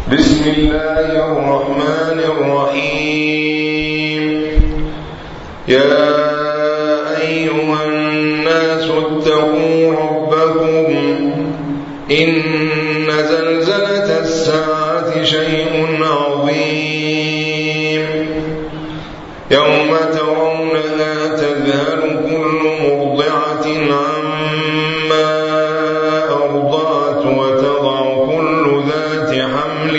بسم الله الرحمن الرحيم. يا أيها الناس اتقوا ربكم إن زلزلة الساعة شيء عظيم يوم ترونها تذهل كل مرضعة عما أرضعت وتضع كل ذات حمل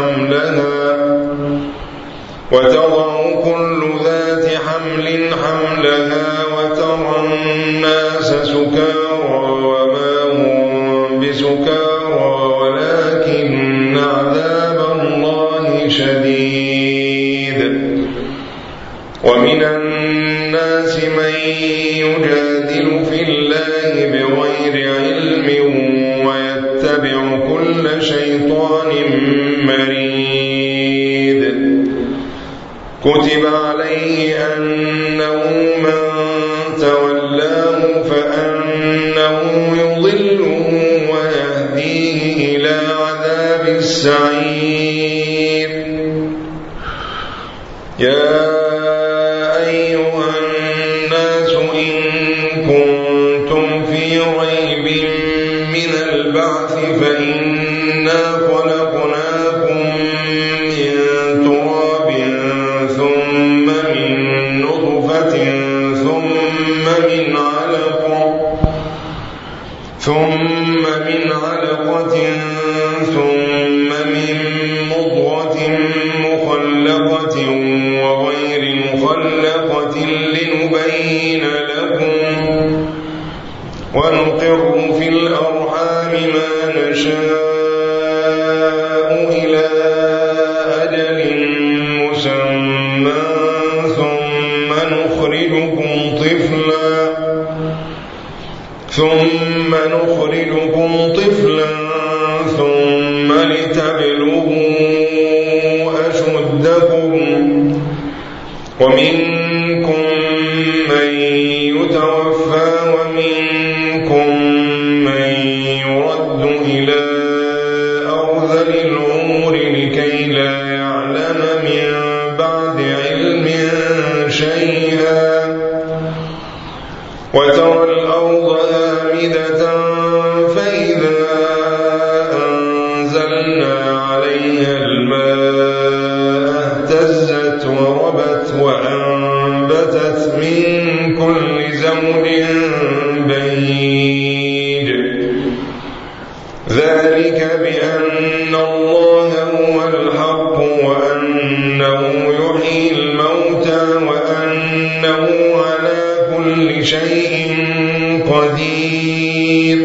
حملها وترى الناس سكارى وما هم بسكارى ولكن عذاب الله شديد. ومن الناس من يجادل في الله بغير علم ويتبع كل شيطان مريد. كتب عليه أنه من تولاه فأنه يضله ويهديه إلى عذاب السعير. يا أيها الناس إن كنتم في ريب من البعث فإنا خلقناكم من تراب ثم من نطفة ثم من علقة ثم من مضغة مخلقة وغير مخلقة لنبين لكم ونقر في الأرحام ما نشاء إلى أجل مسمى ثم نخرجكم طفلا ثم لتبلغوا أشدكم ومنكم من يتوفى ومنكم من يرد إلى أرذل العمر لكي لا يعلم من بعد علم شيئا وترى الأرض هامدة فإذا أنزلنا عليها الماء اهتزت وربت وأنبتت من كل زوج بهيج. ذلك بأن الله هو الحق وأنه يحيي الموتى وأنه على كل شيء قدير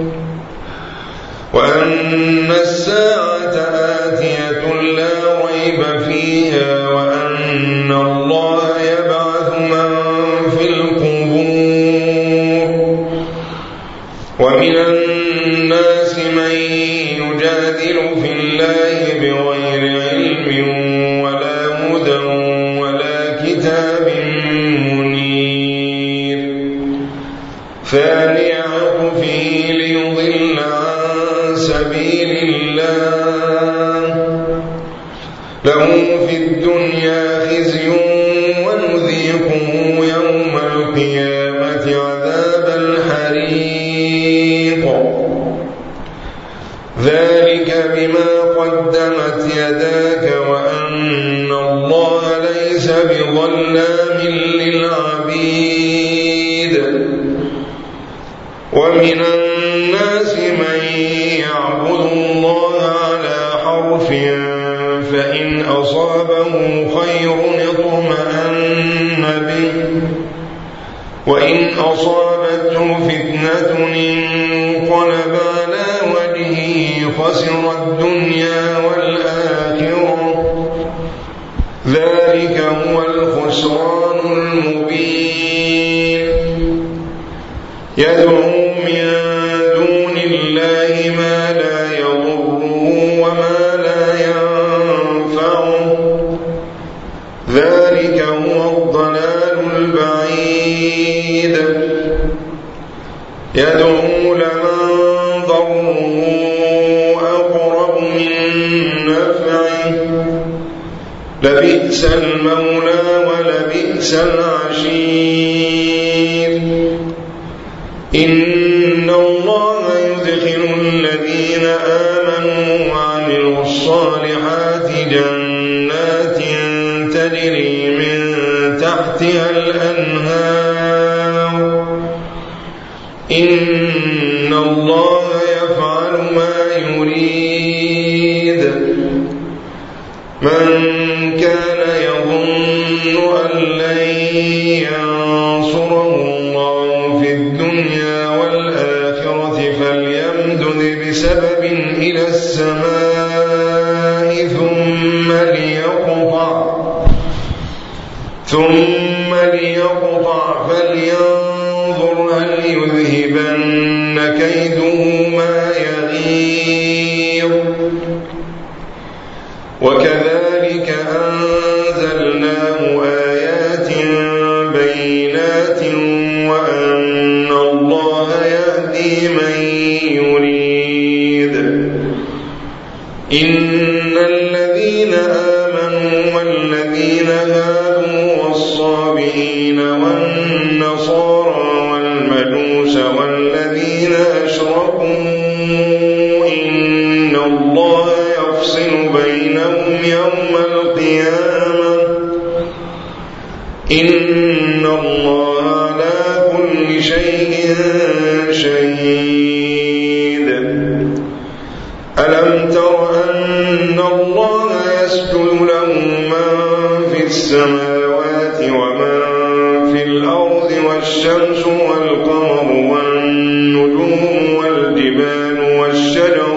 وأن الساعة آتية لا ريب فيها وأن الله يبعث من في القبور. ومن الناس من يجادل في الله بغير علم ولا هدى ولا كتاب منير. ثاني عطفه ليضل عن سبيل الله له في الدنيا خزي ونذيقه يوم القيامة عذاب الحريق. ذلك بما قدمت يداك وأن الله ليس بظلام للعبيد. ومن الناس من يعبد الله على حرف فإن أصابه خير اطمأن به وإن أصابته فتنة انقلب على وجهه خسر الدنيا والآخرة. ذلك هو الخسران المبين. يدعو من دون الله ما لا يضره وما لا ينفعه. ذلك هو الضلال البعيد. يدعو لمن ضره أقرب من لبئس المولى ولبئس العشير. إن الله يدخل الذين آمنوا وعملوا الصالحات جنات تجري من تحتها الأنهار. إن الله يفعل ما يريد. من كان يظن أن لن ينصره الله في الدنيا والآخرة فليمدد بسبب إلى السماء ثم ليقطع فلينظر هل يذهبن كيده ما يغيظ. وكذلك أنزلناه آيات بينات وأن الله يهدي من يريد. إن الذين آمنوا والذين هادوا والصابئين والنصارى والمجوس والذين أشركوا إن الله يفصل بينهم يوم القيامة. إن الله على كل شيء شهيد. ألم تر أن الله يسجد له من في السماوات ومن في الأرض والشمس والقمر والنجوم والجبال والشجر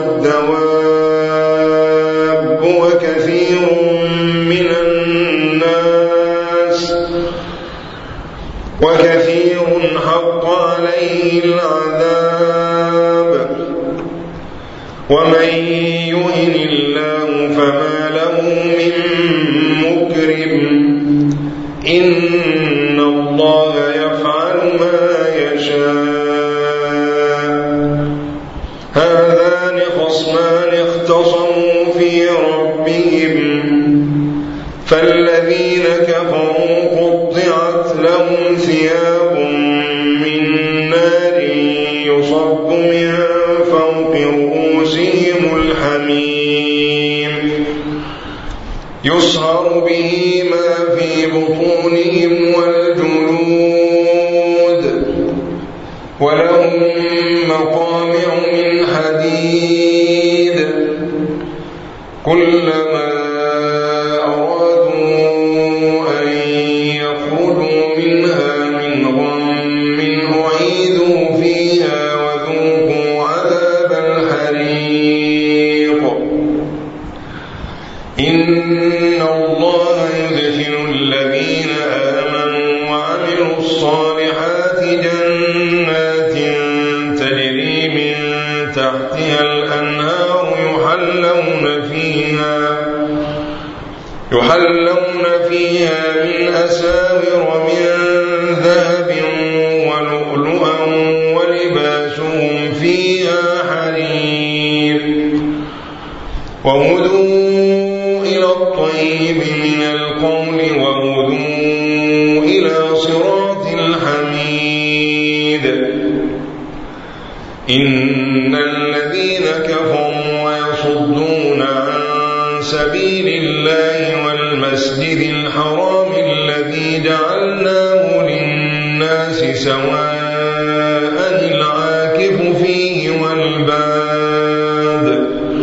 والدواب وكثير حق عليه العذاب. ومن يهن الله فما له من مكرم. إن الله يفعل ما يشاء. هذان خصمان اختصموا في ربهم فالذين كفروا قطعت لهم ثياب من نار يصب من فوق رؤوسهم الحميم يصهر به ما في بطونهم والجلود. ولهم مقامع من حديد كلما إن الله يدخل الذين آمنوا وعملوا الصالحات جنات تجري من تحتها الأنهار يحلون فيها من أساور من ذهب ولؤلؤا ولباسهم فيها حرير. وهدوا إلى الطيب من القول وهدوا إلى صراط الحميد. إن الذين كفروا ويصدون عن سبيل الله والمسجد الحرام الذي جعلناه للناس سواء العاكف فيه والباد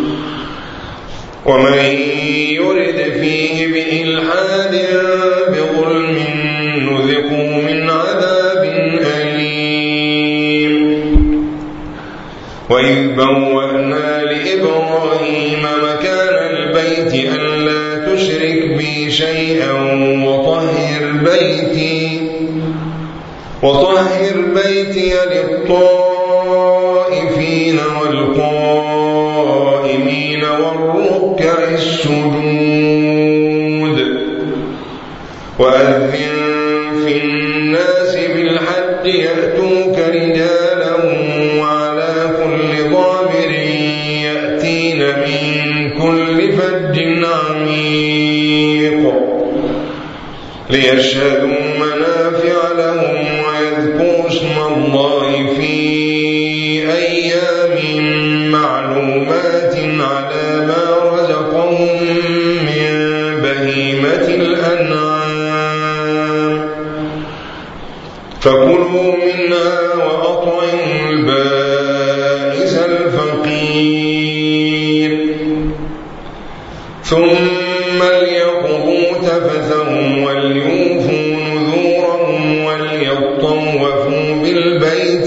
ومن يرد فيه بإلحاد بظلم نذقه من عذاب أليم. وإذ بوأنا لإبراهيم مكان البيت ألا تشرك بي شيئا وطهر بيتي للطائفين والقائمين والركع السجود. وأذن في الناس بالحج يأتوك رجالا وعلى كل ضامر يأتين من كل فج عميق. ليشهدوا منافع لهم ويذكروا اسم الله في أيام معلومات على ما رزقهم من بهيمة الأنعام فكلوا منها وأطعموا البائس الفقير ثم ليقضوا تفثهم وليوفوا نذورهم وليطوفوا بالبيت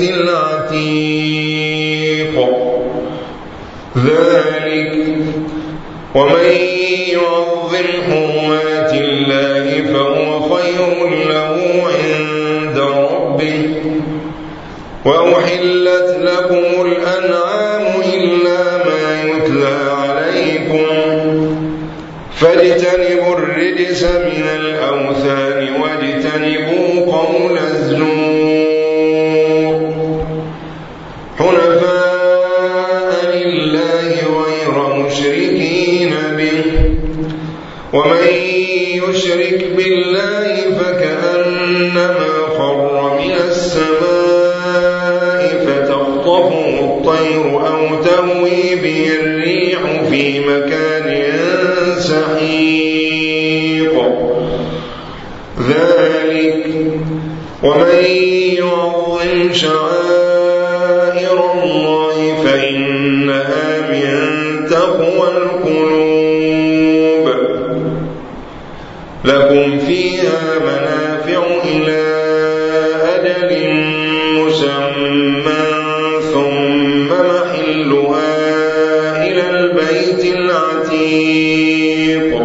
العتيق ذلك ومن يعظم حرمات الله فهو خير له عند ربه وأحلت لكم الأنعام إلا ما يتلى عليكم فاجتنبوا الرجس من الأوثان واجتنبوا قول الزور حنفاء لله غير مشركين به ومن يشرك بالله فكأنما خر من السماء فتخطفه الطير أو تهوي به الريح في مكان سحيق ذلك ومن يعظم شعائر الله فإنها من تقوى القلوب لكم فيها منافع إلى أجل مسمى ثم محلها إلى البيت العتيق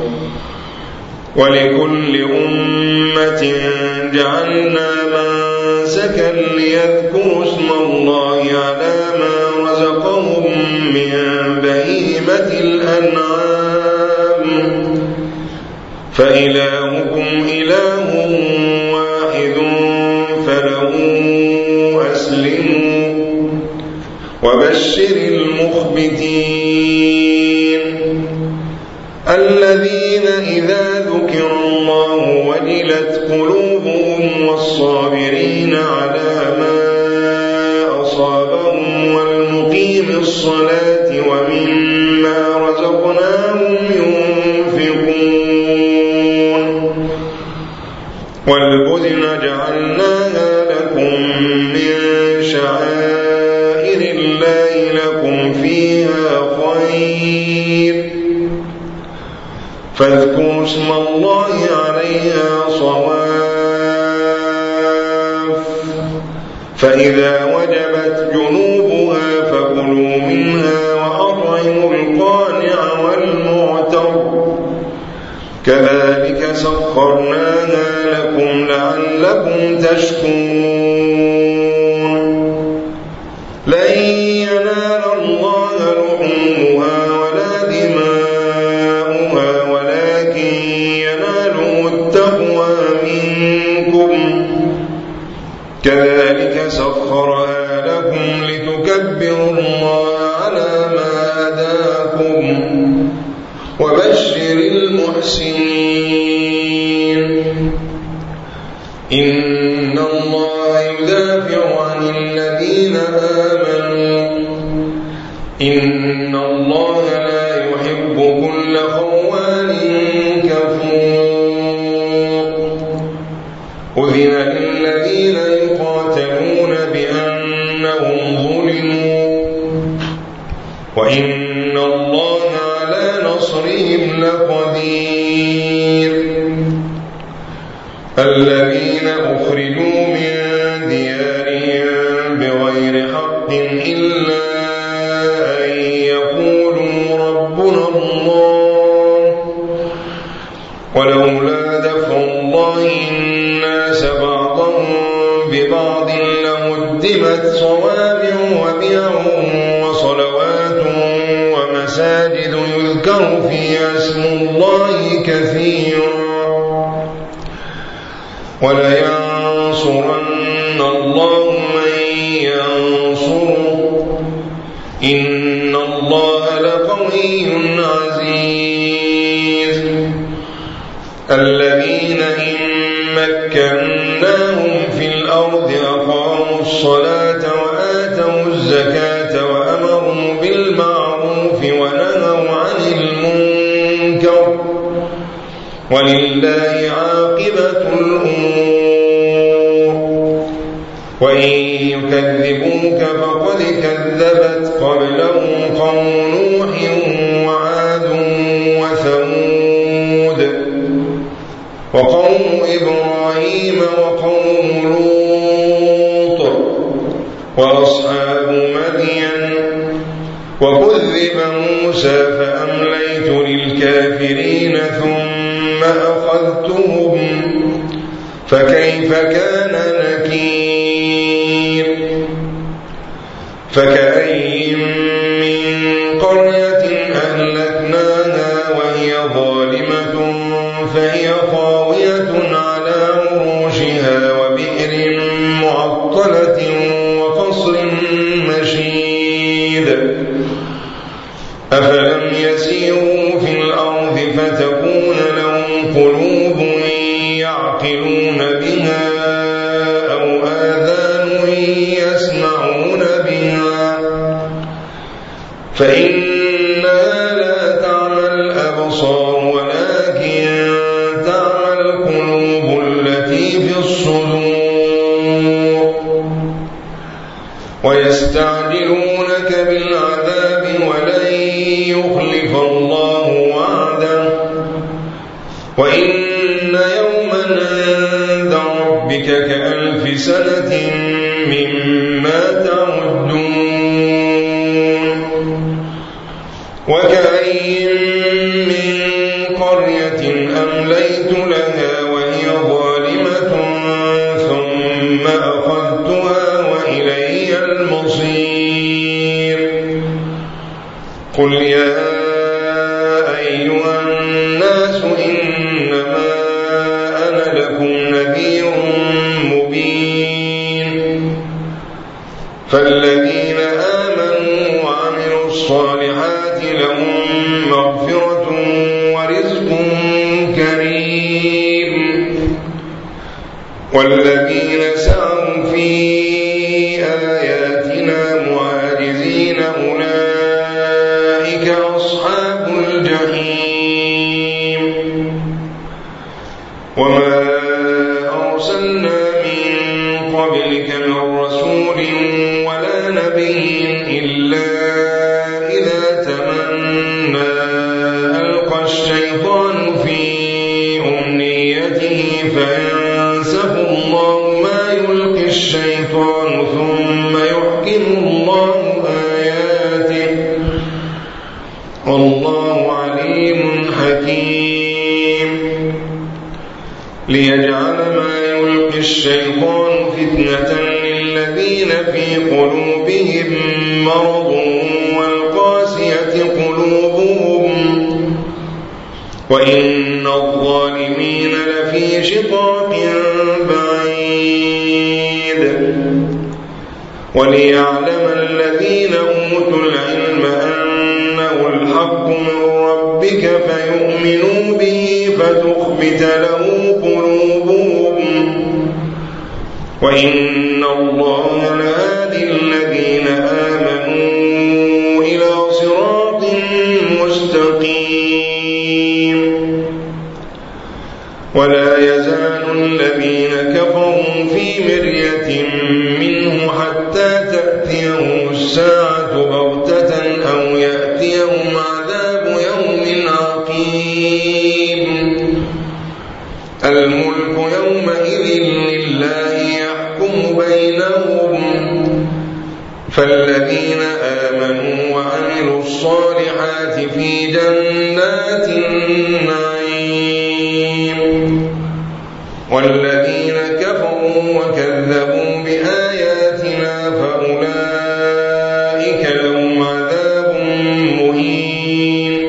ولكل أمة جعلنا منسكا ليذكروا اسم الله على ما رزقهم من بهيمة الأنعام فإلهكم إله واحد فله أسلموا وبشر المخبتين الذين إذا ذكر الله وجلت قلوبهم والصابرين على ما أصابهم والمقيم الصلاة ومما رزقناهم ينفقون والبدن جعلناها لكم من شعائر الله لكم فيها خير فاذكروا اسم الله عليها صواف فإذا وجبت جنوبها فكلوا منها وأطعموا القانع والمعتر كذلك سخرناها لكم لعلكم تشكرون لن ينال الله لحومها ولا دماؤها ولكن يناله التقوى منكم كذلك سخرها لكم لتكبروا الله على ما هداكم وبشر المحسنين إن الله يدافع عن الذين آمنوا إن الله لا يحب كل خوان كفور أذن للذين يقاتلون بأنهم ظلموا وإن الله على نصرهم لقدير الذين أخرجوا من ديارهم بغير حق إلا أن يقولوا ربنا الله ولولا دفع الله الناس بعضهم ببعض لهدمت صوامع وبيع وصلوات ومساجد يذكر فيها اسم الله كثيرا ولينصرن الله من ينصره إن الله لقوي عزيز الذين إن مكناهم في الأرض أقاموا الصلاة وآتوا الزكاة وأمروا بالمعروف ونهوا عن المنكر ولله عاقبة الأمور. وإن يكذبوك فقد كذبت قبلهم قوم نوح وعاد وثمود وقوم إبراهيم وقوم لوط وأصحاب مدين وكذب موسى فأمليت للكافرين ثم أخذتهم فكيف كان نكير. فكأي من قرية أهلكناها وهي ظالمة فهي خاوية على عروشها وبئر معطلة وقصر مشيد. أفلم يسيروا في الأرض فتكون لهم قلوب يعقلون بها أو آذان يسمعون بها فإنها لا تعمى الأبصار ولكن تعمى القلوب التي في الصدور. ويستعجلونك بالعذاب ولن يخلف الله وعده وإن يوما عند ربك كألف سنة مما تعدون. وكأي من قرية أمليت لها وهي ظالمة ثم أخذتها وإلي المصير. قل يا أيها الناس إنما أنا لكم نذير مبين. فالذين آمنوا وعملوا الصالحات لهم مغفرة ورزق كريم والذين سعوا في آياتنا معاجزين أولئك أصحاب الجحيم. وما أرسلنا من قبلك من رسول ولا نبي إلا إذا تمنى ألقى الشيطان في أمنيته فينسخ الله ما يلقي الشيطان ثم يحكم الله آياته والله عليم حكيم. ليجعل ما يلقي الشيطان فتنة للذين في قلوبهم مرض والقاسية قلوبهم وإن الظالمين لفي شقاق بعيد. وليعلم الذين أوتوا العلم أنه الحق من ربك فيؤمنوا به فتخبت له قلوبهم وإن الله لهادي الذين آمنوا إلى صراط مستقيم. ولا يزال الذين كفروا في مرية منه حتى تأتيهم الساعة بغتة أو يأتيهم عذاب يوم عقيم. الملك يومئذ لله يحكم بينهم فالذين آمنوا وعملوا الصالحات في جنات النعيم والذين كفروا وكذبوا بآياتنا فأولئك لهم عذاب مهين.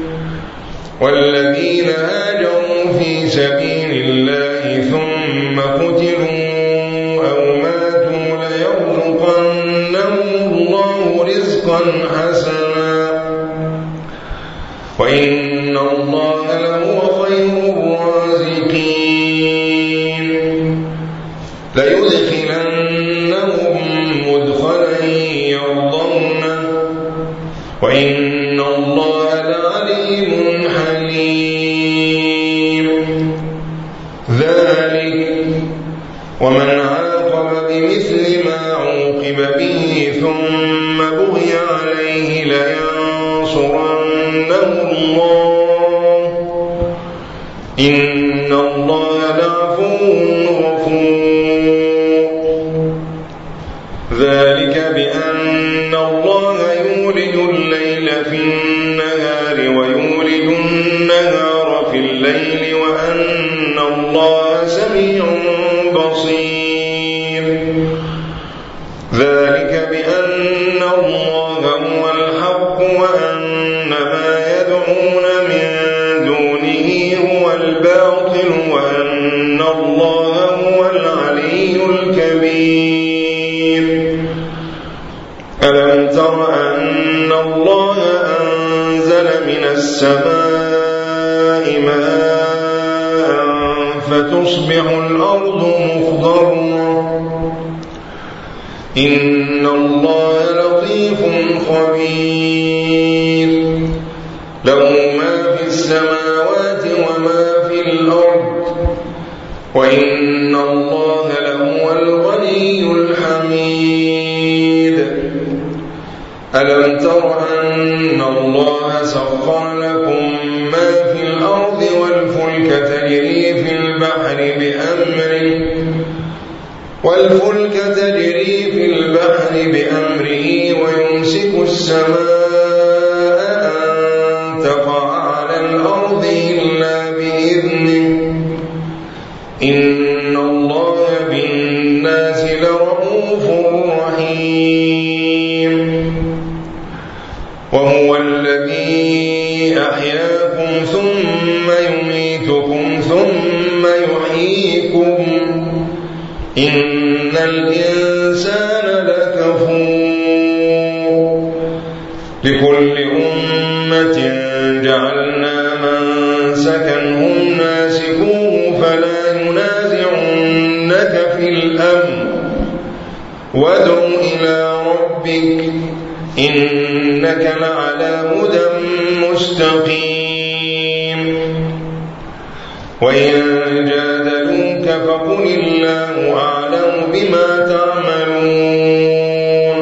والذين هاجروا في سبيل الله ثم قتلوا أو ماتوا ليرزقنهم الله رزقا حسنا وإن الله لهو خير الرازقين. عليم حليم. ذلك ومن عاقب بمثل ما عوقب به ثم بغي عليه لينصرنه الله إن الله لعفو غفور. ذلك بأن الله يولج الليل في النهار ويولج النهار في الليل وأن الله سميع بصير. ذلك بأن الله هو الحق وأن ما يدعون من دونه هو الباطل وأن الله هو العلي الكبير. ألم تر أن الله أنزل من السماء ماء فتصبح الأرض مخضرا إن الله لطيف خبير. له ما في السماوات وما في الأرض وإن الله لهو الغني الحميد. ألم تر أن الله سخر لكم ما في الأرض والفلك تجري في البحر بأمره ويمسك السماء أن تقع على الأرض إلا بإذنه إن الله بالناس لرءوف رحيم. وهو الذي أحياكم ثم يميتكم ثم يحييكم إن الإنسان لكفور. لكل أمة جعلنا منسكا هم ناسكوه فلا ينازعنك في الأمر وادع إلى ربك إنك لعلى هدى مستقيم. وإن جادلوك فقل الله أعلم بما تعملون.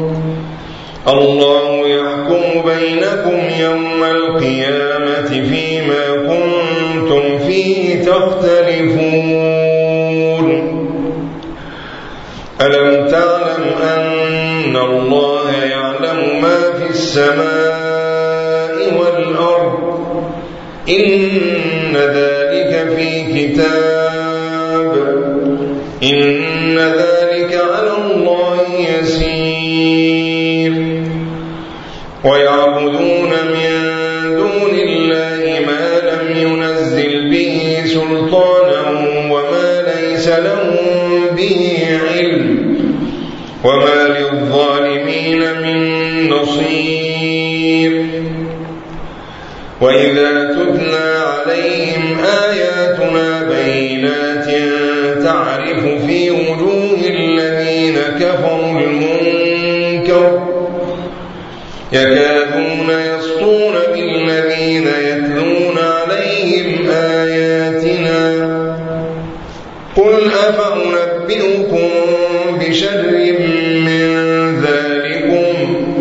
الله يحكم بينكم يوم القيامة فيما كنتم فيه تختلفون. ألم تعلم أن الله يعلم ما في السماء والأرض إن ذلك في كتاب إن ذلك على الله يسير. ويعبدون من دون الله ما لم ينزل به سلطانا وما ليس لهم به علم وما للظالمين من نصير. وإذا تتلى عليهم آياتنا بينات تعرف في وجوه الذين كفروا المنكر يكادون يسطون بالذين يتلون عليهم آياتنا قل أفأنبئكم بشر من ذلكم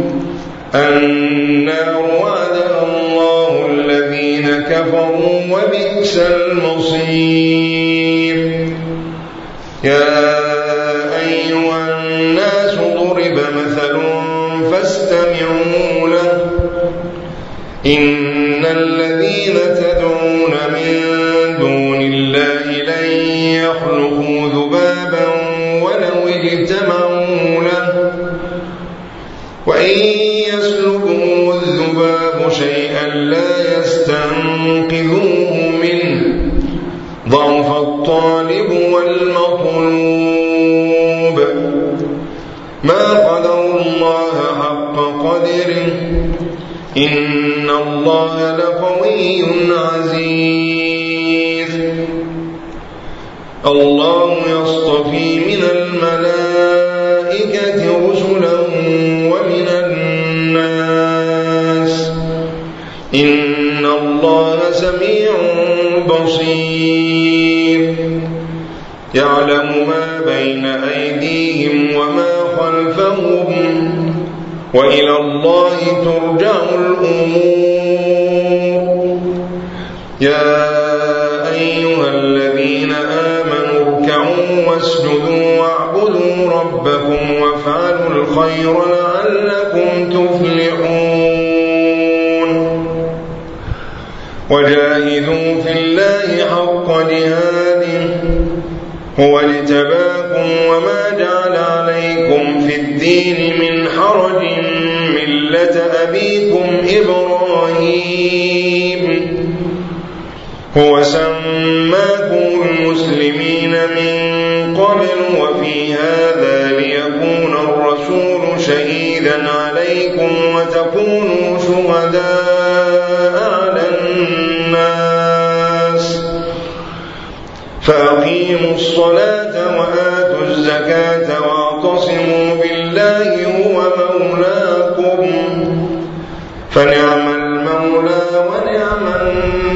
النار وعدها الله الذين كفروا وبئس المصير. يا أيها الناس ضرب مثل فاستمعوا له إن الذين تدعون من دون الله لن يخلقوا ذبابا ولو اجتمعوا له وإن يسلبهم الذباب شيئا لا يستنقذوه منه ضعف الطالب والمطلوب. ما قدروا الله حق قدره إن الله لقوي عزيز. الله يصطفي من الملائكة رسلا ومن الناس إن الله سميع بصير يعلم ما بين أيديهم وما خلفهم وإلى الله ترجع الأمور يا أيها الذين آمنوا اركعوا واسجدوا واعبدوا ربكم وافعلوا الخير لعلكم تفلحون وجاهدوا في الله حق جهاده هو اجتباكم وما جعل عليكم في الدين من حرج ملة أبيكم إبراهيم هو سماكم المسلمين من قبل وفي هذا ليكون الرسول شهيدا عليكم وتكونوا شهداء على الناس فأقيموا الصلاة وآتوا الزكاة واعتصموا بالله هو مولاكم فنعم المولى ونعم النصير